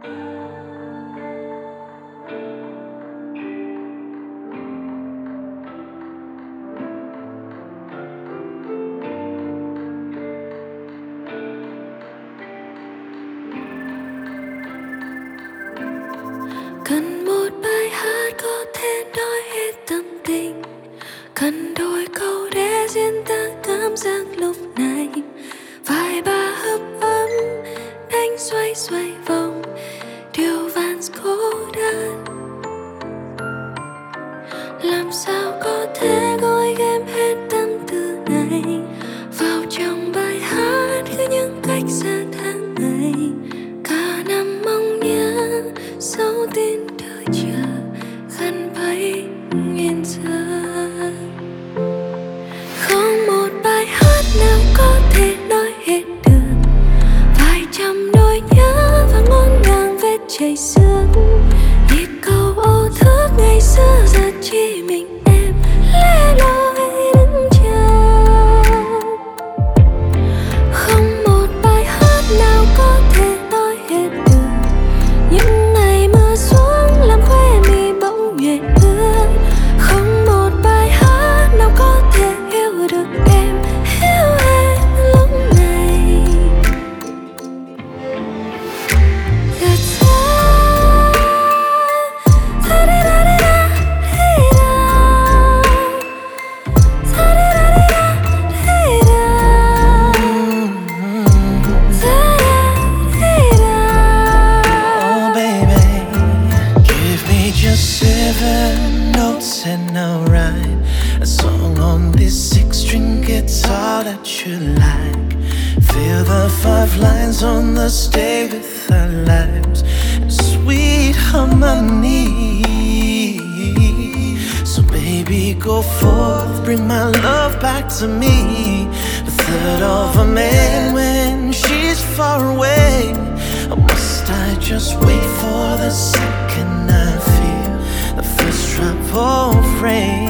Cần một bài hát có thể nói hết tâm tình, cần đôi câu để diễn tả cảm giác lúc này. Vài ba hợp âm đánh xoay xoay vòng điệu vals cố đan. Làm sao có thể gói ghém hết tâm tư này vào trong bài hát cứ những cách xa tháng ngày. Cả năm mong nhớ dấu tin đợi chờ gần 7.000 giờ. Không một bài hát nào có thể nói hết được vài trăm nỗi nhớ và ngổn ngang vết chảy xước. Nhịp cầu ô thước ngày xưa giờ chỉ mình em lẻ loi đứng chờ. Không một bài hát nào có thể nói hết được những ngày mưa xuống làm khóe mi bỗng nhuệ ướt. Không một bài hát nào có thể hiểu được em lúc này. Gạt ra tha đi da đi da đi da, tha đi da đi da đi da, tha đi da. Oh baby, give me just 7 notes and I'll write a song on this 6-string guitar that you like. Feel the 5 lines on the stage with our lives in sweet harmony. So baby, go forth, bring my love back to me. The third of a man when she's far away. Or must I just wait for the second I feel the first drop of rain?